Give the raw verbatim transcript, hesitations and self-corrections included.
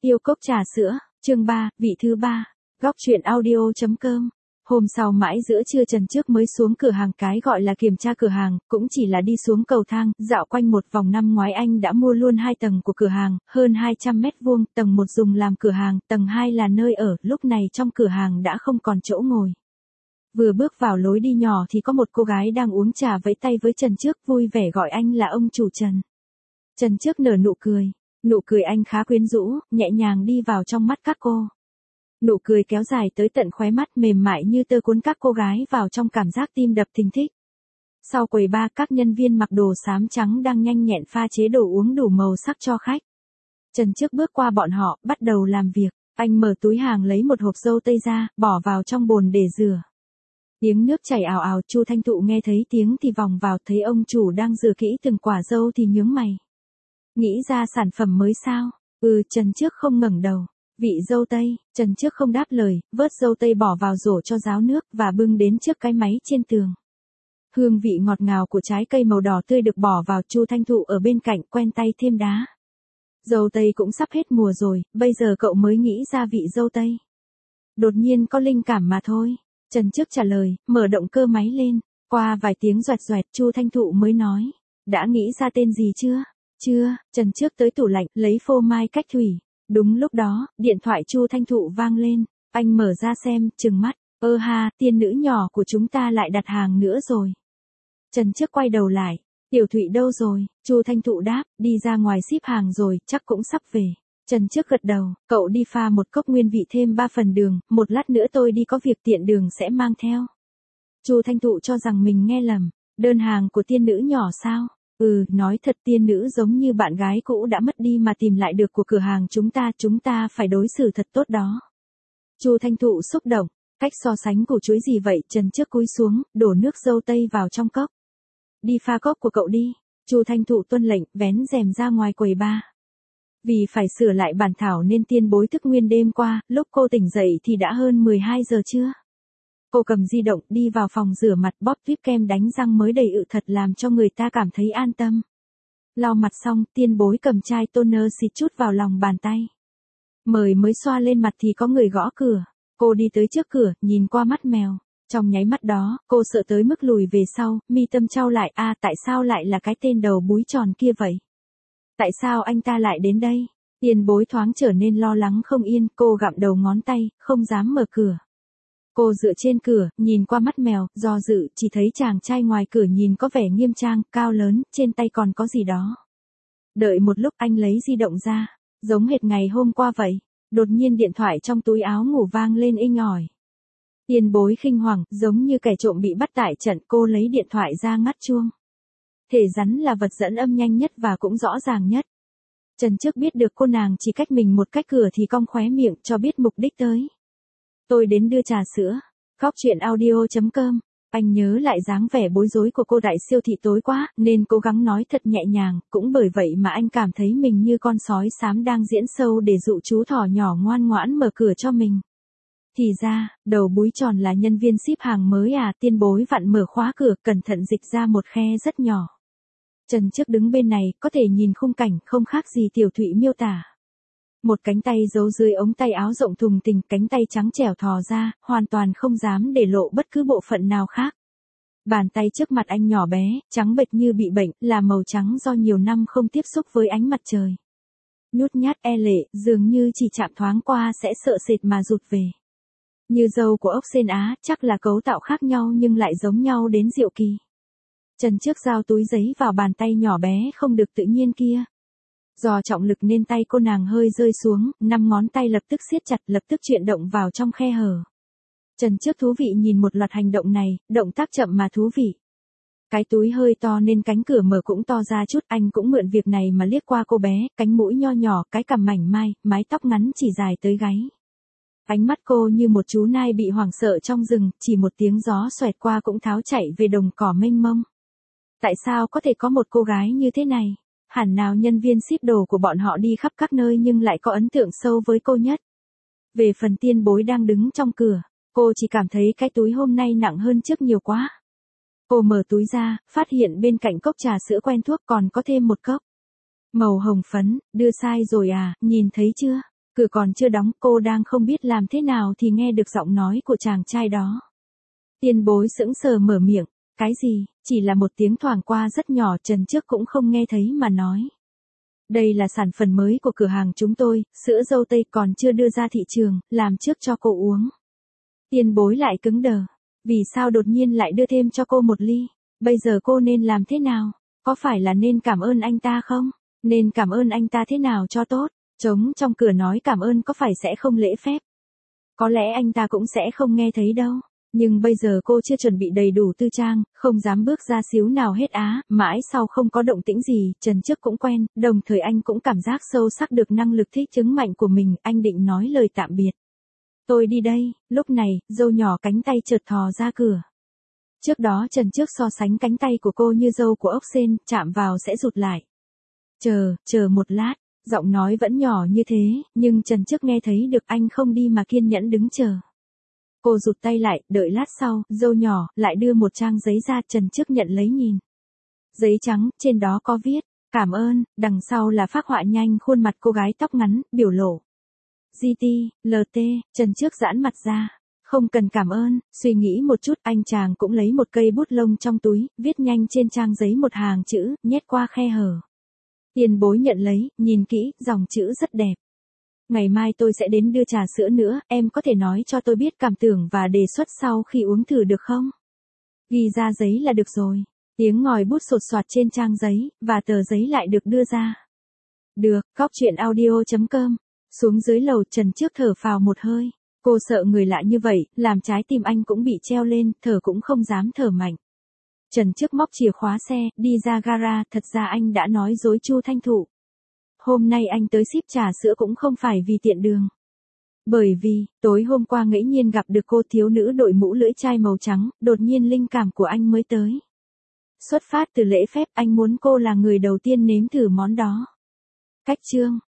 Yêu cốc trà sữa, chương ba, vị thứ ba. Góc truyện audio.com. Hôm sau mãi giữa trưa Trần Trước mới xuống cửa hàng, cái gọi là kiểm tra cửa hàng, cũng chỉ là đi xuống cầu thang, dạo quanh một vòng. Năm ngoái anh đã mua luôn hai tầng của cửa hàng, hơn hai trăm mét vuông, tầng một dùng làm cửa hàng, tầng hai là nơi ở, lúc này trong cửa hàng đã không còn chỗ ngồi. Vừa bước vào lối đi nhỏ thì có một cô gái đang uống trà vẫy tay với Trần Trước, vui vẻ gọi anh là ông chủ Trần. Trần Trước nở nụ cười, nụ cười anh khá quyến rũ, nhẹ nhàng đi vào trong mắt các cô. Nụ cười kéo dài tới tận khóe mắt, mềm mại như tơ, cuốn các cô gái vào trong cảm giác tim đập thình thịch. Sau quầy bar, các nhân viên mặc đồ xám trắng đang nhanh nhẹn pha chế đồ uống đủ màu sắc cho khách. Trần Trước bước qua bọn họ, bắt đầu làm việc. Anh mở túi hàng lấy một hộp dâu tây ra, bỏ vào trong bồn để rửa. Tiếng nước chảy ào ào, Chu Thanh Thụ nghe thấy tiếng thì vòng vào, thấy ông chủ đang rửa kỹ từng quả dâu thì nhướng mày. Nghĩ ra sản phẩm mới sao? Ừ, Trần Trước không ngẩng đầu. Vị dâu tây, Trần Trước không đáp lời, vớt dâu tây bỏ vào rổ cho ráo nước và bưng đến trước cái máy trên tường. Hương vị ngọt ngào của trái cây màu đỏ tươi được bỏ vào, Chu Thanh Thụ ở bên cạnh quen tay thêm đá. Dâu tây cũng sắp hết mùa rồi, bây giờ cậu mới nghĩ ra vị dâu tây. Đột nhiên có linh cảm mà thôi. Trần Trước trả lời, mở động cơ máy lên. Qua vài tiếng doẹt doẹt, Chu Thanh Thụ mới nói, đã nghĩ ra tên gì chưa? Chưa. Trần Trước tới tủ lạnh, lấy phô mai cách thủy. Đúng lúc đó, điện thoại Chu Thanh Thụ vang lên. Anh mở ra xem, trừng mắt. Ơ ha, tiên nữ nhỏ của chúng ta lại đặt hàng nữa rồi. Trần Trước quay đầu lại. Tiểu Thụy đâu rồi? Chu Thanh Thụ đáp, đi ra ngoài ship hàng rồi, chắc cũng sắp về. Trần Trước gật đầu, cậu đi pha một cốc nguyên vị thêm ba phần đường, một lát nữa tôi đi có việc tiện đường sẽ mang theo. Chu Thanh Thụ cho rằng mình nghe lầm. Đơn hàng của tiên nữ nhỏ sao? Ừ, nói thật, tiên nữ giống như bạn gái cũ đã mất đi mà tìm lại được của cửa hàng chúng ta, chúng ta phải đối xử thật tốt đó. Chu Thanh Thụ xúc động, cách so sánh củ chuối gì vậy? Trần Trước cúi xuống, đổ nước dâu tây vào trong cốc. Đi pha cốc của cậu đi. Chu Thanh Thụ tuân lệnh, vén rèm ra ngoài quầy bar. Vì phải sửa lại bản thảo nên Tiên Bối thức nguyên đêm qua, lúc cô tỉnh dậy thì đã hơn mười hai giờ trưa. Cô cầm di động đi vào phòng rửa mặt, bóp tuyếp kem đánh răng mới đầy ự, thật làm cho người ta cảm thấy an tâm. Lau mặt xong, Tiên Bối cầm chai toner xịt chút vào lòng bàn tay. Mời mới xoa lên mặt thì có người gõ cửa. Cô đi tới trước cửa, nhìn qua mắt mèo. Trong nháy mắt đó, cô sợ tới mức lùi về sau, mi tâm chau lại. À, tại sao lại là cái tên đầu búi tròn kia vậy? Tại sao anh ta lại đến đây? Tiên Bối thoáng trở nên lo lắng không yên, cô gặm đầu ngón tay, không dám mở cửa. Cô dựa trên cửa, nhìn qua mắt mèo, do dự, chỉ thấy chàng trai ngoài cửa nhìn có vẻ nghiêm trang, cao lớn, trên tay còn có gì đó. Đợi một lúc, anh lấy di động ra, giống hệt ngày hôm qua vậy. Đột nhiên điện thoại trong túi áo ngủ vang lên inh ỏi. Tiên Bối khinh hoàng, giống như kẻ trộm bị bắt tại trận, cô lấy điện thoại ra ngắt chuông. Thể rắn là vật dẫn âm nhanh nhất và cũng rõ ràng nhất. Trần Trước biết được cô nàng chỉ cách mình một cách cửa thì cong khóe miệng, cho biết mục đích tới. Tôi đến đưa trà sữa. Góc truyện audio.com. Anh nhớ lại dáng vẻ bối rối của cô đại siêu thị tối quá, nên cố gắng nói thật nhẹ nhàng, cũng bởi vậy mà anh cảm thấy mình như con sói xám đang diễn show để dụ chú thỏ nhỏ ngoan ngoãn mở cửa cho mình. Thì ra, đầu búi tròn là nhân viên ship hàng mới à? Tiên Bối vặn mở khóa cửa, cẩn thận dịch ra một khe rất nhỏ. Trần Trước đứng bên này, có thể nhìn khung cảnh không khác gì Tiểu Thụy miêu tả. Một cánh tay giấu dưới ống tay áo rộng thùng thình, cánh tay trắng trẻo thò ra, hoàn toàn không dám để lộ bất cứ bộ phận nào khác. Bàn tay trước mặt anh nhỏ bé, trắng bệch như bị bệnh, là màu trắng do nhiều năm không tiếp xúc với ánh mặt trời. Nhút nhát e lệ, dường như chỉ chạm thoáng qua sẽ sợ sệt mà rụt về. Như dâu của ốc sên Á, chắc là cấu tạo khác nhau nhưng lại giống nhau đến diệu kỳ. Trần Trước giao túi giấy vào bàn tay nhỏ bé không được tự nhiên kia. Do trọng lực nên tay cô nàng hơi rơi xuống, năm ngón tay lập tức siết chặt, lập tức chuyển động vào trong khe hở. Trần Trước thú vị nhìn một loạt hành động này, động tác chậm mà thú vị. Cái túi hơi to nên cánh cửa mở cũng to ra chút, anh cũng mượn việc này mà liếc qua cô bé, cánh mũi nho nhỏ, cái cằm mảnh mai, mái tóc ngắn chỉ dài tới gáy. Ánh mắt cô như một chú nai bị hoảng sợ trong rừng, chỉ một tiếng gió xoẹt qua cũng tháo chạy về đồng cỏ mênh mông. Tại sao có thể có một cô gái như thế này? Hẳn nào nhân viên ship đồ của bọn họ đi khắp các nơi nhưng lại có ấn tượng sâu với cô nhất. Về phần Tiên Bối đang đứng trong cửa, cô chỉ cảm thấy cái túi hôm nay nặng hơn trước nhiều quá. Cô mở túi ra, phát hiện bên cạnh cốc trà sữa quen thuộc còn có thêm một cốc. Màu hồng phấn, đưa sai rồi à, nhìn thấy chưa? Cửa còn chưa đóng, cô đang không biết làm thế nào thì nghe được giọng nói của chàng trai đó. Tiền bối sững sờ mở miệng, cái gì, chỉ là một tiếng thoảng qua rất nhỏ, Trần Trước cũng không nghe thấy mà nói. Đây là sản phẩm mới của cửa hàng chúng tôi, sữa dâu tây còn chưa đưa ra thị trường, làm trước cho cô uống. Tiền bối lại cứng đờ, vì sao đột nhiên lại đưa thêm cho cô một ly, bây giờ cô nên làm thế nào, có phải là nên cảm ơn anh ta không, nên cảm ơn anh ta thế nào cho tốt, trống trong cửa nói cảm ơn có phải sẽ không lễ phép. Có lẽ anh ta cũng sẽ không nghe thấy đâu. Nhưng bây giờ cô chưa chuẩn bị đầy đủ tư trang, không dám bước ra xíu nào hết á, mãi sau không có động tĩnh gì, Trần Trước cũng quen, đồng thời anh cũng cảm giác sâu sắc được năng lực thích chứng mạnh của mình, anh định nói lời tạm biệt. Tôi đi đây, lúc này, dâu nhỏ cánh tay chợt thò ra cửa. Trước đó Trần Trước so sánh cánh tay của cô như dâu của ốc sên, chạm vào sẽ rụt lại. Chờ, chờ một lát, giọng nói vẫn nhỏ như thế, nhưng Trần Trước nghe thấy được anh không đi mà kiên nhẫn đứng chờ. Cô rụt tay lại, đợi lát sau, dâu nhỏ, lại đưa một trang giấy ra, Trần Trước nhận lấy nhìn. Giấy trắng, trên đó có viết, cảm ơn, đằng sau là phác họa nhanh khuôn mặt cô gái tóc ngắn, biểu lộ. giê tê, lờ tê, Trần Trước giãn mặt ra. Không cần cảm ơn, suy nghĩ một chút, anh chàng cũng lấy một cây bút lông trong túi, viết nhanh trên trang giấy một hàng chữ, nhét qua khe hở. Tiền bối nhận lấy, nhìn kỹ, dòng chữ rất đẹp. Ngày mai tôi sẽ đến đưa trà sữa nữa, em có thể nói cho tôi biết cảm tưởng và đề xuất sau khi uống thử được không? Ghi ra giấy là được rồi. Tiếng ngòi bút sột soạt trên trang giấy, và tờ giấy lại được đưa ra. Được, góc chuyện audio chấm com. Xuống dưới lầu, Trần Trước thở phào một hơi. Cô sợ người lạ như vậy, làm trái tim anh cũng bị treo lên, thở cũng không dám thở mạnh. Trần Trước móc chìa khóa xe, đi ra gara, thật ra anh đã nói dối Chu Thanh Thụ. Hôm nay anh tới ship trà sữa cũng không phải vì tiện đường. Bởi vì, tối hôm qua ngẫu nhiên gặp được cô thiếu nữ đội mũ lưỡi chai màu trắng, đột nhiên linh cảm của anh mới tới. Xuất phát từ lễ phép, anh muốn cô là người đầu tiên nếm thử món đó. Cách chương